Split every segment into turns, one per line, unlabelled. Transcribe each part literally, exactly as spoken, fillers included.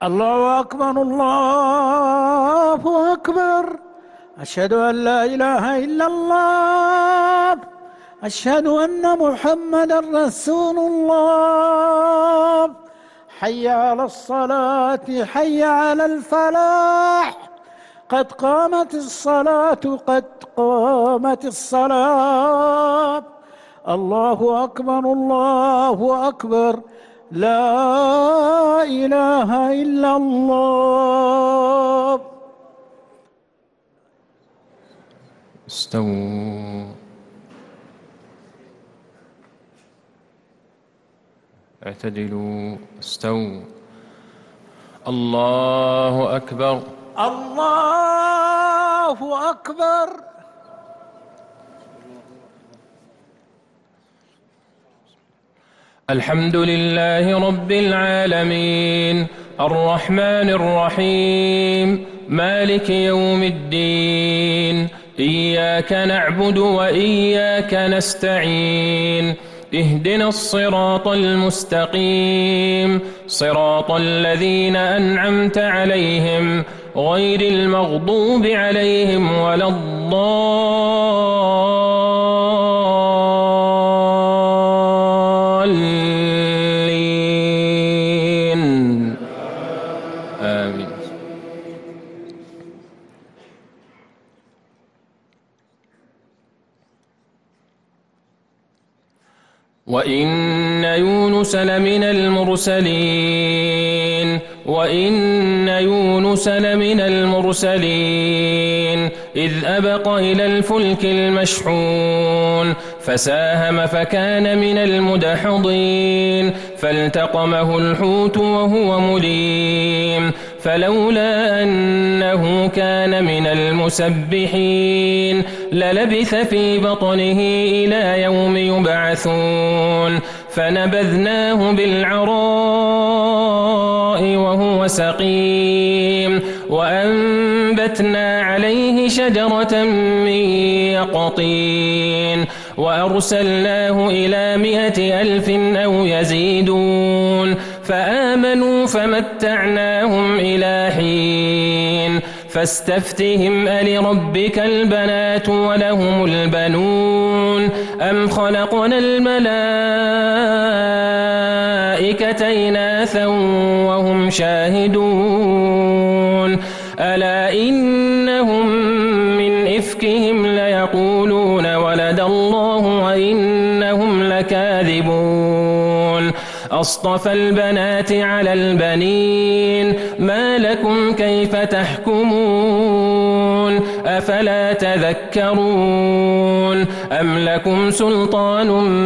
الله أكبر الله أكبر. أشهد أن لا إله إلا الله. أشهد أن محمدا رسول الله. حي على الصلاة حي على الفلاح. قد قامت الصلاة قد قامت الصلاة. الله أكبر الله أكبر. لا إله إلا الله.
استووا. اعتدلوا. استووا. الله أكبر.
الله أكبر.
الحمد لله رب العالمين الرحمن الرحيم مالك يوم الدين. إياك نعبد وإياك نستعين. اهدنا الصراط المستقيم صراط الذين أنعمت عليهم غير المغضوب عليهم ولا الضالين. آمين. وإن يونس لمن المرسلين وإن يونس لمن المرسلين إذ أبق إلى الفلك المشحون فساهم فكان من المدحضين فالتقمه الحوت وهو مليم فلولا أنه كان من المسبحين للبث في بطنه إلى يوم يبعثون فنبذناه بالعراء وهو سقيم وأنبتنا عليه شجرة من يقطين وأرسلناه إلى مائة ألف أو يزيدون فآمنوا فمتعناهم إلى حين فاستفتهم ألربك البنات ولهم البنون أم خلقنا الملائكة إناثا وهم شاهدون ألا إنهم من إفكهم ليقولون ولد الله وإنهم لكاذبون أصطفى البنات على البنين ما لكم كيف تحكمون أفلا تذكرون أم لكم سلطان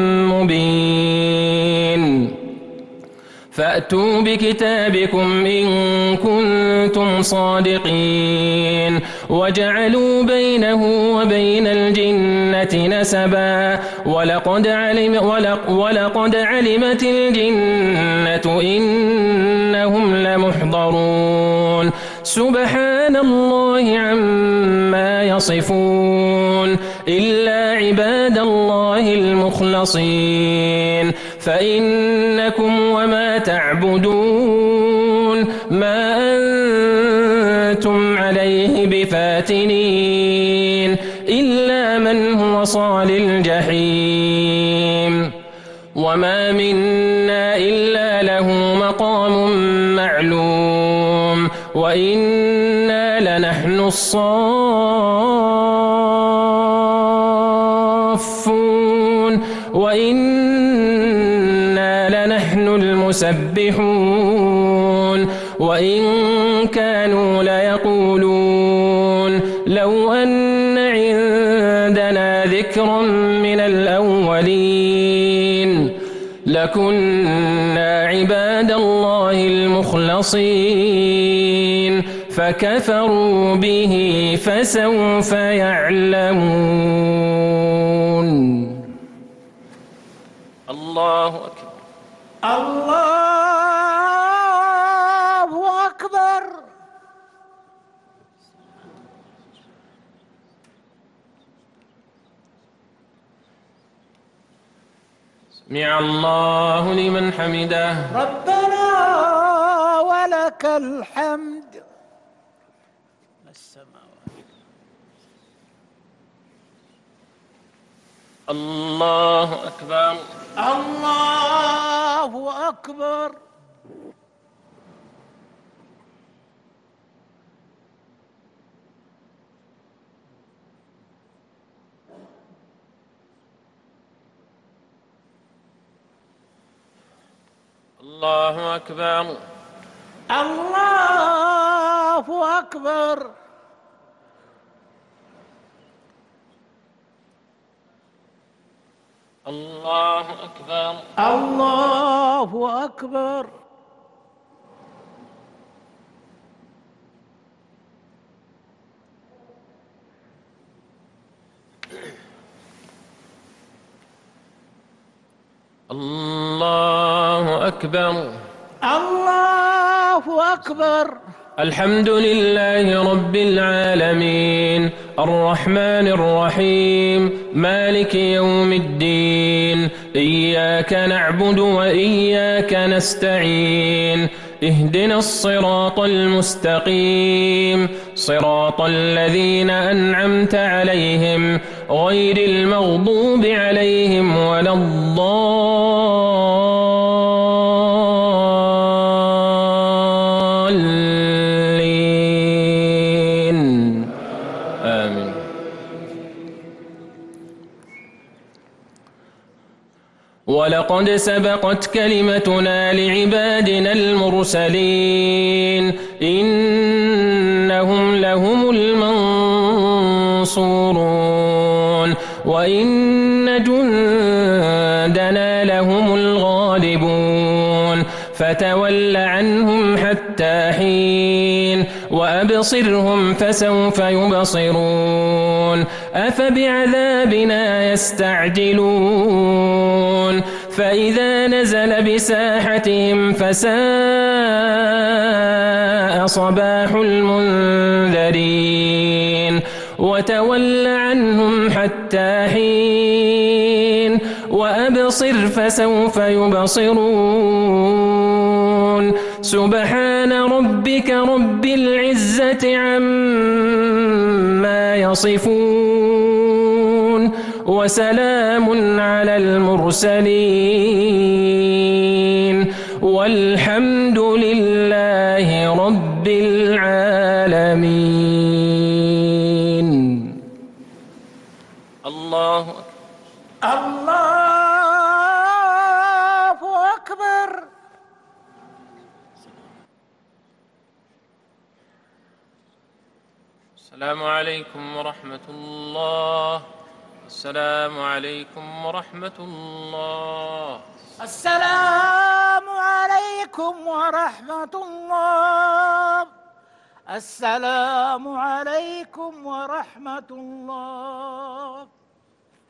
مبين فأتوا بكتابكم إن كنتم صادقين وجعلوا بينه وبين الجنة نسبا ولقد, علم ولق ولقد علمت الجنة إنهم لمحضرون سبحان الله عما يصفون إلا عباد الله المخلصين فإنكم وما تعبدون ما أنتم عليه بفاتنين إلا من هو صال الجحيم وما منا إلا له مقام معلوم وإنا لنحن الصافون وإنا لنحن المسبحون وإن كانوا ليقولون لو أن عندنا ذكرا من الأولين لكنا عباد الله المخلصين فكفروا به فسوف يعلمون. الله أكبر.
الله أكبر.
سمع الله لمن حمده.
ربنا ولك ولك الحمد.
الله أكبر.
الله أكبر.
الله أكبر.
الله أكبر.
الله أكبر.
الله أكبر.
الله أكبر.
الله أكبر.
الحمد لله رب العالمين الرحمن الرحيم مالك يوم الدين إياك نعبد وإياك نستعين اهدنا الصراط المستقيم صراط الذين أنعمت عليهم غير المغضوب عليهم ولا الضالين آمين. ولقد سبقت كلمتنا لعبادنا المرسلين إنهم لهم المنصورون وإن جندنا لهم الغالبون فتول عنهم حتى حين وأبصرهم فسوف يبصرون أفبعذابنا يستعجلون فإذا نزل بساحتهم فساء صباح المنذرين وتول عنهم حتى حين وأبصر فسوف يبصرون سبحان ربك رب العزة عما يصفون وسلام على المرسلين والحمد لله رب العالمين. الله
الله أكبر.
السلام عليكم ورحمة الله. السلام عليكم ورحمة الله.
السلام عليكم ورحمة الله. السلام عليكم ورحمة الله.